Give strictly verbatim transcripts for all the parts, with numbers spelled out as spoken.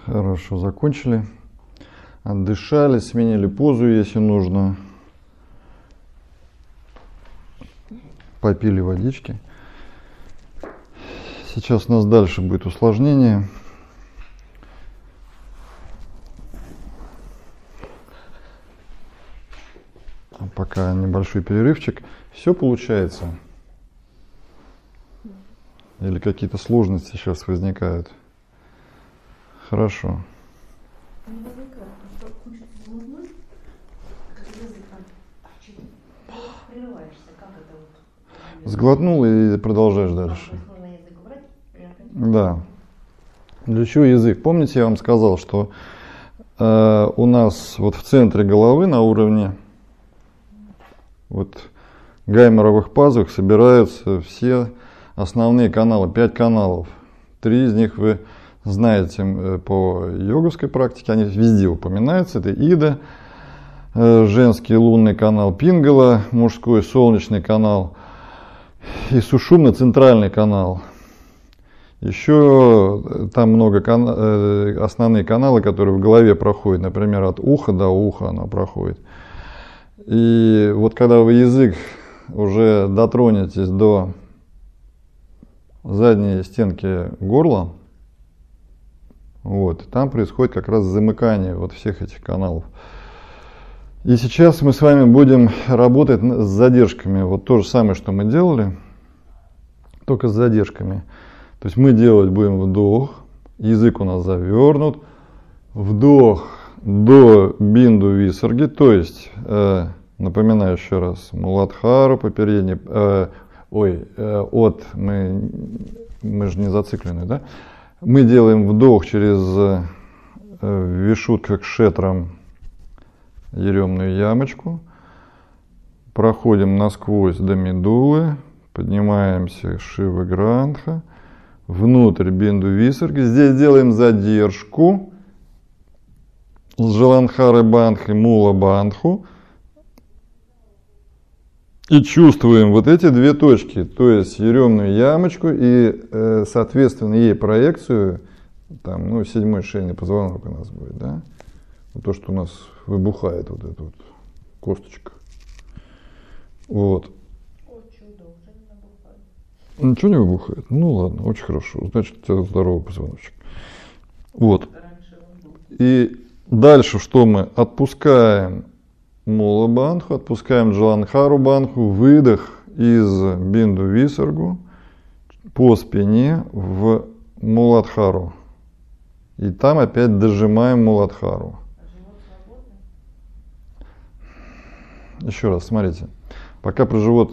Хорошо, закончили. Отдышали, сменили позу, если нужно. Попили водички. Сейчас у нас дальше будет усложнение. А пока небольшой перерывчик. Все получается? Или какие-то сложности сейчас возникают? Хорошо. Сглотнул и продолжаешь дальше. Да. Для чего язык? Помните, я вам сказал, что э, у нас вот в центре головы на уровне вот гайморовых пазух собираются все основные каналы, пять каналов. Три из них вы знаете по йоговской практике, они везде упоминаются. Это Ида, женский лунный канал Пингала, мужской солнечный канал и сушумный центральный канал. Еще там много кан... основные каналы, которые в голове проходят, например, от уха до уха она проходит. И вот когда вы язык уже дотронетесь до задней стенки горла, вот, там происходит как раз замыкание вот всех этих каналов. И сейчас мы с вами будем работать с задержками. Вот то же самое, что мы делали, только с задержками. То есть мы делать будем вдох, язык у нас завернут, вдох до бинду висарги, то есть, э, напоминаю еще раз, Муладхара попередний, э, ой, э, от, мы, мы же не зациклены, да? Мы делаем вдох через э, вишутка кшетрам еремную ямочку, проходим насквозь до медулы, поднимаемся Шива Грандха, внутрь бинду висарги. Здесь делаем задержку с Джаландхары Бандхи, Мула Бандху. И чувствуем вот эти две точки, то есть еремную ямочку и, э, соответственно, ей проекцию, там, ну, седьмой шейный позвонок у нас будет, да? Вот то, что у нас выбухает, вот эта вот косточка. Вот. Ничего не выбухает? Ну ладно, очень хорошо. Значит, у тебя здоровый позвоночник. Вот. И дальше что мы? Отпускаем Мула Бандху, отпускаем Джаландхару Бандху, выдох из бинду висаргу по спине в Муладхару. И там опять дожимаем Муладхару. Еще раз, смотрите. Пока про живот,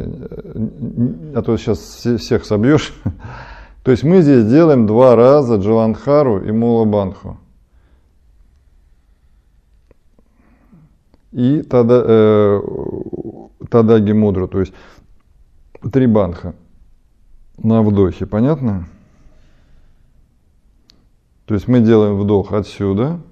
а то сейчас всех собьешь. То есть мы здесь делаем два раза Джаландхару и Мула Бандху. И тада, э, тадаги мудру, то есть три бандха на вдохе, понятно? То есть мы делаем вдох отсюда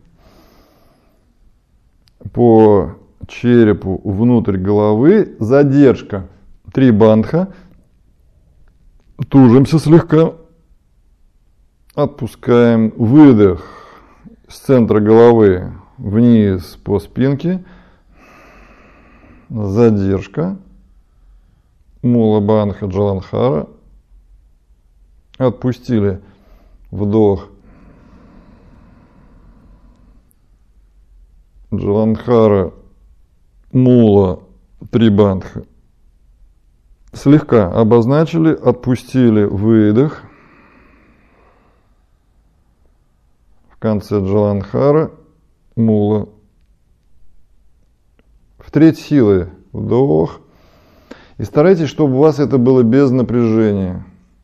по черепу внутрь головы, задержка, три бандха, тужимся слегка, отпускаем, выдох с центра головы вниз по спинке, задержка, Мула Бандха Джаландхара, отпустили, вдох, Джаландхара, Мула, три бандха, слегка обозначили, отпустили, выдох, в конце Джаландхара, Мула. В треть силы вдох. И старайтесь, чтобы у вас это было без напряжения.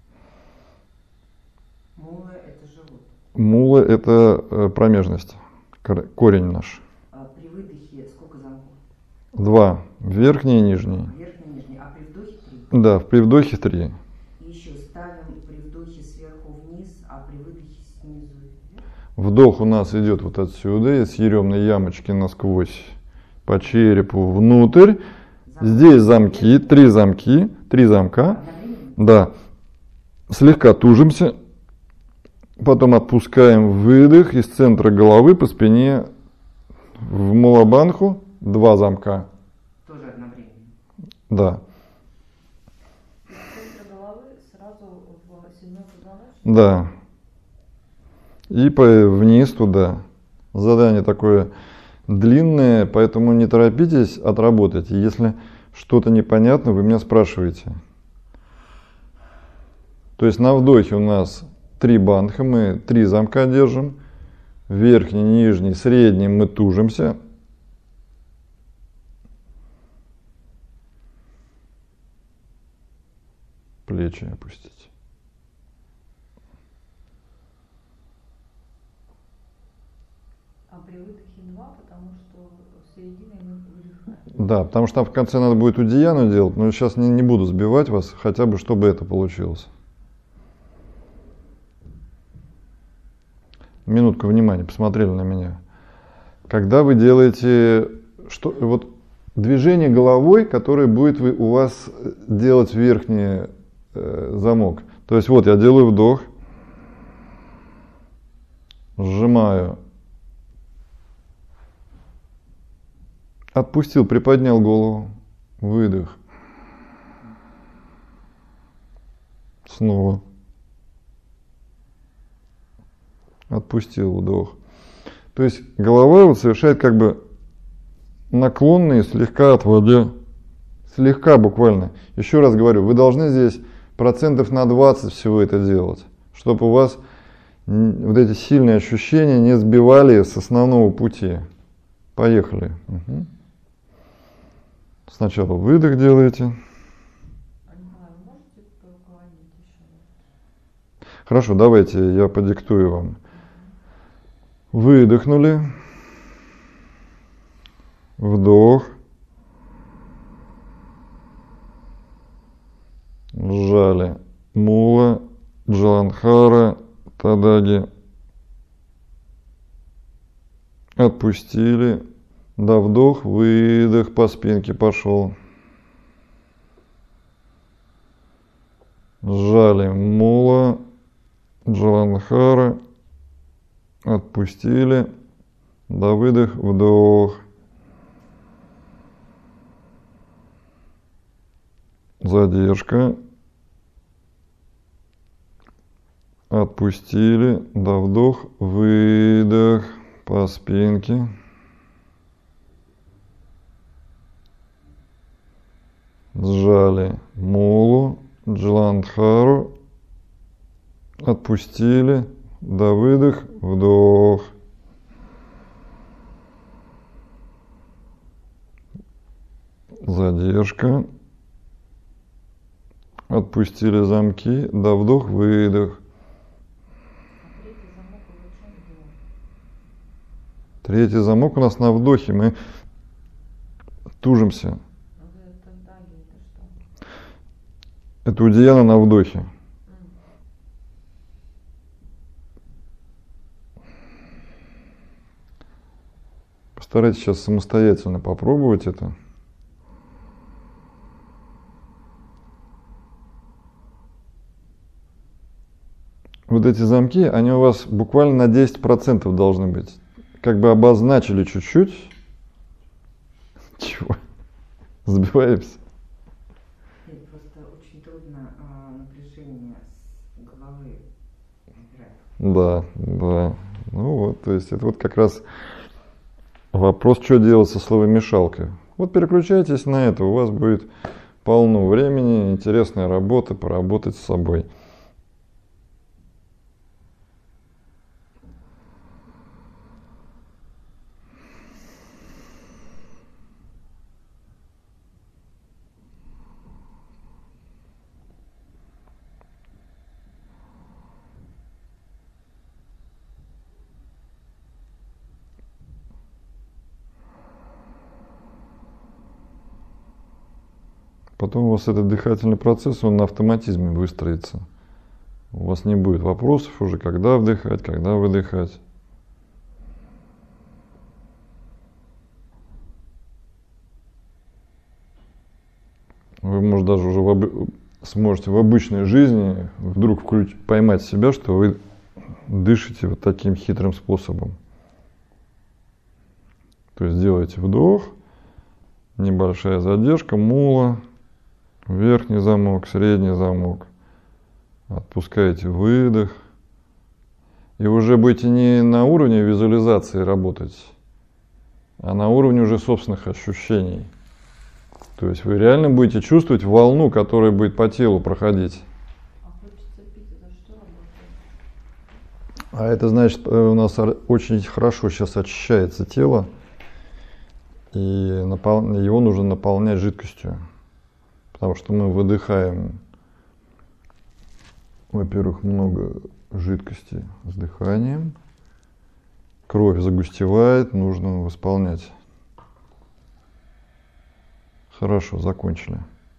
Мула это живот. Мула это промежность, корень наш. А при выдохе сколько замков? Два. Верхний и нижний. Верхний и нижний. А при вдохе три? Да, при вдохе три. И еще ставим при вдохе сверху вниз, а при выдохе снизу вверх. Вдох у нас идет вот отсюда, из еремной ямочки насквозь по черепу внутрь. Здесь замки, три замки, три замка. Да. Слегка тужимся. Потом отпускаем выдох из центра головы по спине в мулабандху. Два замка. Тоже одновременно. Да. Из центра головы сразу в седьмой позвоночник? Да. И по, вниз туда. Задание такое длинное, поэтому не торопитесь, отработайте. Если что-то непонятно, вы меня спрашиваете. То есть на вдохе у нас три бандха, мы три замка держим. Верхний, нижний, средний мы тужимся. Плечи опустить. А при выдохе два, потому что серединой мы выдыхаем. Да, потому что там в конце надо будет удияну делать, но сейчас не, не буду сбивать вас, хотя бы чтобы это получилось. Минутку внимания, посмотрели на меня. Когда вы делаете что, вот движение головой, которое будет вы, у вас делать верхний э, замок. То есть вот я делаю вдох, сжимаю, отпустил, приподнял голову, выдох, снова. Отпустил, вдох. То есть голова вот совершает как бы наклонные, слегка отводя, слегка буквально. Еще раз говорю, вы должны здесь процентов на двадцать всего это делать, чтобы у вас вот эти сильные ощущения не сбивали с основного пути. Поехали. Угу. Сначала выдох делаете. Николай, вы можете поруководить еще? Хорошо, давайте я подиктую вам. Выдохнули. Вдох. Сжали. Мула, Джаландхара, Тадаги. Отпустили. Да, вдох, выдох, по спинке пошел. Сжали. Мула, Джаландхара. Отпустили. Да, выдох, вдох. Задержка. Отпустили. Да, вдох, выдох по спинке. Сжали мулу, Джаландхару. Отпустили. Да, выдох, вдох. Задержка. Отпустили замки. Да, вдох, выдох. Третий замок у нас на вдохе. Мы тужимся. Это даги, это что? Это удияна на вдохе. Постарайтесь сейчас самостоятельно попробовать это. Вот эти замки, они у вас буквально на десять процентов должны быть. Как бы обозначили чуть-чуть. Чего? Сбиваемся? Нет, просто очень трудно а, напряжение с головы убирать. Да, да. Ну вот, то есть это вот как раз вопрос, что делать со словомешалкой. Вот переключайтесь на это, у вас будет полно времени, интересная работа, поработать с собой. Потом у вас этот дыхательный процесс, он на автоматизме выстроится. У вас не будет вопросов уже, когда вдыхать, когда выдыхать. Вы, может, даже уже в об... сможете в обычной жизни вдруг включ... поймать себя, что вы дышите вот таким хитрым способом. То есть делаете вдох, небольшая задержка, мула, верхний замок, средний замок. Отпускаете выдох. И уже будете не на уровне визуализации работать, а на уровне уже собственных ощущений. То есть вы реально будете чувствовать волну, которая будет по телу проходить. А хочется пить, это что работает? А это значит, у нас очень хорошо сейчас очищается тело, и напол... его нужно наполнять жидкостью. Потому что мы выдыхаем, во-первых, много жидкости с дыханием. Кровь загустевает, нужно восполнять. Хорошо, закончили.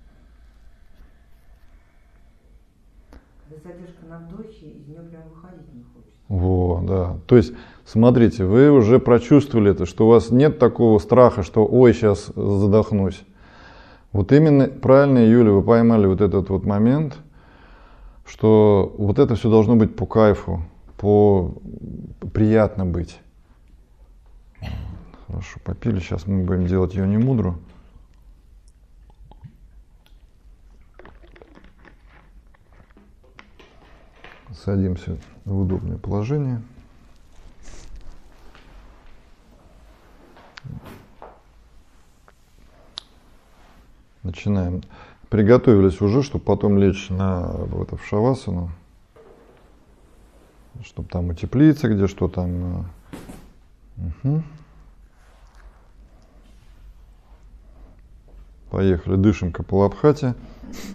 Задержка на вдохе, из нее прям выходить не хочется. Во, да. То есть, смотрите, вы уже прочувствовали это, что у вас нет такого страха, что ой, сейчас задохнусь. Вот именно правильно, Юля, вы поймали вот этот вот момент, что вот это все должно быть по кайфу, по приятно быть. Хорошо, попили, сейчас мы будем делать йони мудру. Садимся в удобное положение. Начинаем. Приготовились уже, чтобы потом лечь на, в, это, в шавасану. Чтобы там утеплиться, где что там. Угу. Поехали, дышим Капалабхати.